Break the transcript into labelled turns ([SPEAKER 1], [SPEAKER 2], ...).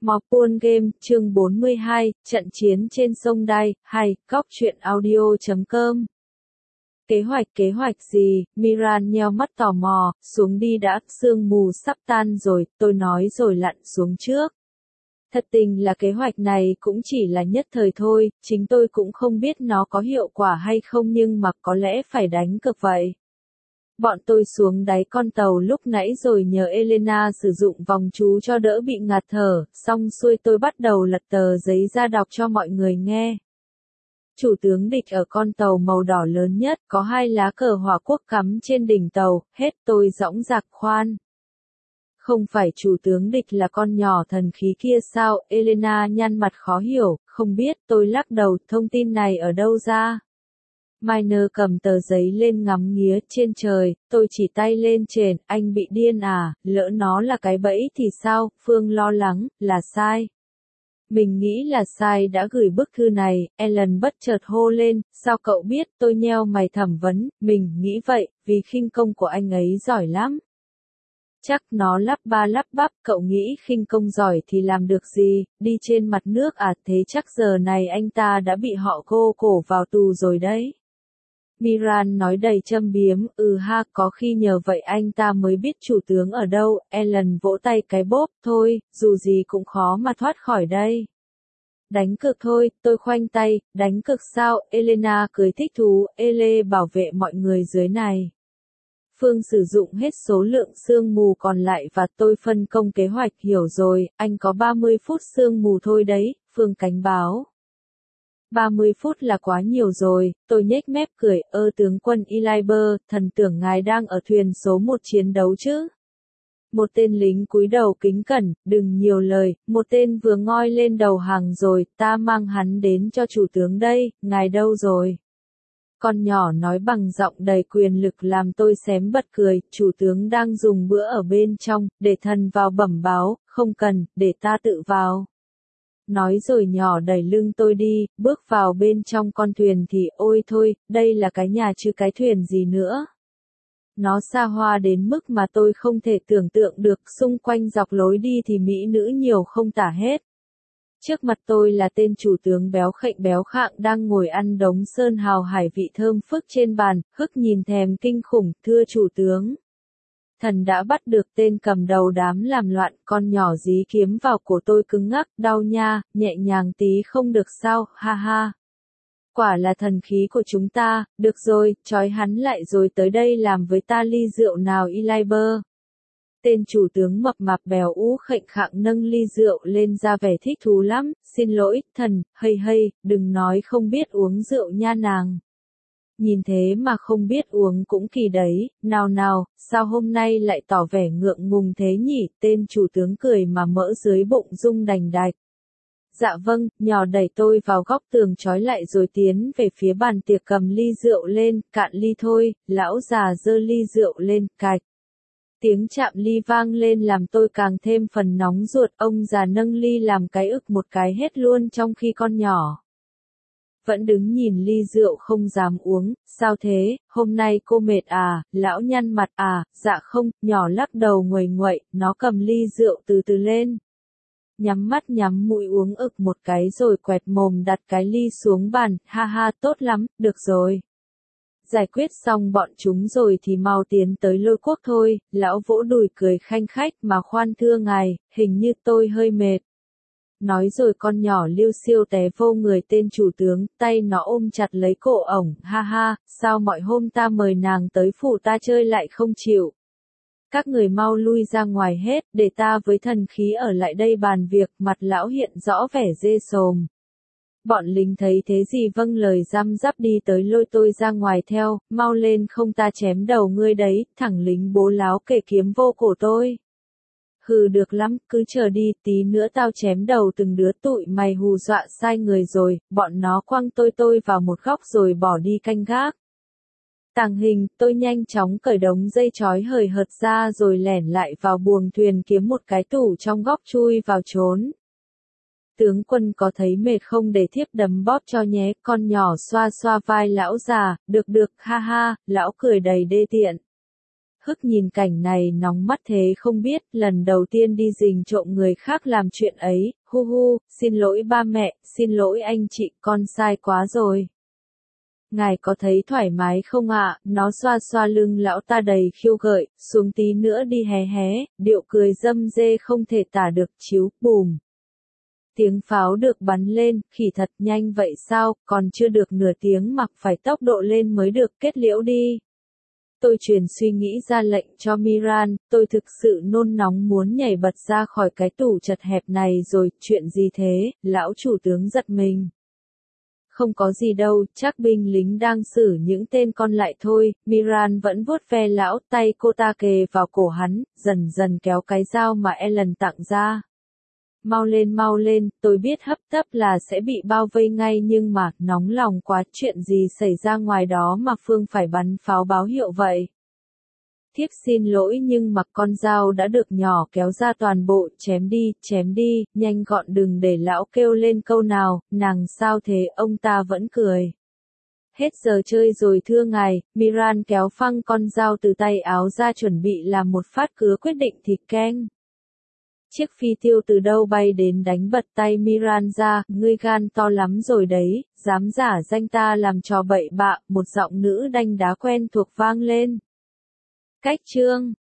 [SPEAKER 1] Mobile Game, chương 42, trận chiến trên sông Đai, hay, góc truyện audio.com. Kế hoạch gì? Miran nheo mắt tò mò, xuống đi đã, sương mù sắp tan rồi, tôi nói rồi lặn xuống trước. Thật tình là kế hoạch này cũng chỉ là nhất thời thôi, chính tôi cũng không biết nó có hiệu quả hay không nhưng mà có lẽ phải đánh cược vậy. Bọn tôi xuống đáy con tàu lúc nãy rồi nhờ Elena sử dụng vòng chú cho đỡ bị ngạt thở, xong xuôi tôi bắt đầu lật tờ giấy ra đọc cho mọi người nghe. Chủ tướng địch ở con tàu màu đỏ lớn nhất, có 2 lá cờ Hỏa Quốc cắm trên đỉnh tàu, hết tôi dõng dạc khoan. Không phải chủ tướng địch là con nhỏ thần khí kia sao? Elena nhăn mặt khó hiểu, không biết, tôi lắc đầu, thông tin này ở đâu ra? Miner cầm tờ giấy lên ngắm nghía trên trời, tôi chỉ tay lên trên, anh bị điên à, lỡ nó là cái bẫy thì sao? Phương lo lắng, là sai. Mình nghĩ là sai đã gửi bức thư này, Ellen bất chợt hô lên, sao cậu biết? Tôi nheo mày thẩm vấn, mình nghĩ vậy, vì khinh công của anh ấy giỏi lắm. Chắc nó lắp ba lắp bắp, cậu nghĩ khinh công giỏi thì làm được gì, đi trên mặt nước à, thế chắc giờ này anh ta đã bị họ cô cổ vào tù rồi đấy. Miran nói đầy châm biếm, ha, có khi nhờ vậy anh ta mới biết chủ tướng ở đâu. Ellen vỗ tay cái bốp, thôi, dù gì cũng khó mà thoát khỏi đây. Đánh cược thôi, tôi khoanh tay, đánh cược sao? Elena cười thích thú, Ele bảo vệ mọi người dưới này. Phương sử dụng hết số lượng sương mù còn lại và tôi phân công kế hoạch, hiểu rồi, anh có 30 phút sương mù thôi đấy, Phương cảnh báo. 30 phút là quá nhiều rồi, tôi nhếch mép cười, tướng quân Eliber, thần tưởng ngài đang ở thuyền số 1 chiến đấu chứ. Một tên lính cúi đầu kính cẩn, đừng nhiều lời, một tên vừa ngoi lên đầu hàng rồi, ta mang hắn đến cho chủ tướng đây, ngài đâu rồi? Con nhỏ nói bằng giọng đầy quyền lực làm tôi xém bật cười, chủ tướng đang dùng bữa ở bên trong, để thần vào bẩm báo, không cần, để ta tự vào. Nói rồi nhỏ đẩy lưng tôi đi, bước vào bên trong con thuyền thì ôi thôi, đây là cái nhà chứ cái thuyền gì nữa. Nó xa hoa đến mức mà tôi không thể tưởng tượng được, xung quanh dọc lối đi thì mỹ nữ nhiều không tả hết. Trước mặt tôi là tên chủ tướng béo khệnh béo khạng đang ngồi ăn đống sơn hào hải vị thơm phức trên bàn, hức nhìn thèm kinh khủng, thưa chủ tướng. Thần đã bắt được tên cầm đầu đám làm loạn, con nhỏ dí kiếm vào cổ tôi cứng ngắc, đau nha, nhẹ nhàng tí không được sao, ha ha. Quả là thần khí của chúng ta, được rồi, trói hắn lại rồi tới đây làm với ta ly rượu nào Eliber. Tên chủ tướng mập mạp bèo ú khệnh khạng nâng ly rượu lên ra vẻ thích thú lắm, xin lỗi, thần, hây, đừng nói không biết uống rượu nha nàng. Nhìn thế mà không biết uống cũng kỳ đấy, nào, sao hôm nay lại tỏ vẻ ngượng ngùng thế nhỉ, tên chủ tướng cười mà mỡ dưới bụng rung đành đạch. Dạ vâng, nhỏ đẩy tôi vào góc tường trói lại rồi tiến về phía bàn tiệc cầm ly rượu lên, cạn ly thôi, lão già giơ ly rượu lên, cạch. Tiếng chạm ly vang lên làm tôi càng thêm phần nóng ruột, ông già nâng ly làm cái ực một cái hết luôn trong khi con nhỏ vẫn đứng nhìn ly rượu không dám uống, sao thế, hôm nay cô mệt à, lão nhăn mặt à, dạ không, nhỏ lắc đầu nguầy nguậy, nó cầm ly rượu từ từ lên. Nhắm mắt nhắm mũi uống ực một cái rồi quẹt mồm đặt cái ly xuống bàn, ha ha tốt lắm, được rồi. Giải quyết xong bọn chúng rồi thì mau tiến tới Lôi Quốc thôi, lão vỗ đùi cười khanh khách mà khoan thưa ngài, hình như tôi hơi mệt. Nói rồi con nhỏ liêu siêu té vô người tên chủ tướng, tay nó ôm chặt lấy cổ ổng, ha ha, sao mọi hôm ta mời nàng tới phủ ta chơi lại không chịu. Các người mau lui ra ngoài hết, để ta với thần khí ở lại đây bàn việc, mặt lão hiện rõ vẻ ghê sồm. Bọn lính thấy thế gì vâng lời răm rắp đi tới lôi tôi ra ngoài theo, mau lên không ta chém đầu ngươi đấy, thằng lính bố láo kề kiếm vô cổ tôi. Hừ được lắm, cứ chờ đi, tí nữa tao chém đầu từng đứa tụi mày hù dọa sai người rồi, bọn nó quăng tôi vào một góc rồi bỏ đi canh gác. Tàng hình, tôi nhanh chóng cởi đống dây trói hời hợt ra rồi lẻn lại vào buồng thuyền kiếm một cái tủ trong góc chui vào trốn. Tướng quân có thấy mệt không để thiếp đấm bóp cho nhé, con nhỏ xoa xoa vai lão già, được, ha ha, lão cười đầy đê tiện. Hức nhìn cảnh này nóng mắt thế không biết, lần đầu tiên đi rình trộm người khác làm chuyện ấy, hu hu, xin lỗi ba mẹ, xin lỗi anh chị, con sai quá rồi. Ngài có thấy thoải mái không ạ? Nó xoa xoa lưng lão ta đầy khiêu gợi, xuống tí nữa đi hé hé, điệu cười dâm dê không thể tả được, chiếu, bùm. Tiếng pháo được bắn lên, khỉ thật nhanh vậy sao, còn chưa được nửa tiếng mặc phải tốc độ lên mới được, kết liễu đi. Tôi truyền suy nghĩ ra lệnh cho Miran, tôi thực sự nôn nóng muốn nhảy bật ra khỏi cái tủ chật hẹp này rồi, chuyện gì thế, lão chủ tướng giật mình. Không có gì đâu, chắc binh lính đang xử những tên con lại thôi, Miran vẫn vuốt ve lão, tay cô ta kề vào cổ hắn, dần dần kéo cái dao mà Ellen tặng ra. Mau lên, tôi biết hấp tấp là sẽ bị bao vây ngay nhưng mà, nóng lòng quá, chuyện gì xảy ra ngoài đó mà Phương phải bắn pháo báo hiệu vậy? Thiếp xin lỗi nhưng mà con dao đã được nhỏ kéo ra toàn bộ, chém đi, nhanh gọn đừng để lão kêu lên câu nào, nàng sao thế, ông ta vẫn cười. Hết giờ chơi rồi thưa ngài, Miran kéo phăng con dao từ tay áo ra chuẩn bị làm một phát cứa quyết định thịt keng. Chiếc phi tiêu từ đâu bay đến đánh bật tay Miran ra, ngươi gan to lắm rồi đấy, dám giả danh ta làm trò bậy bạ, một giọng nữ đanh đá quen thuộc vang lên. Cách chương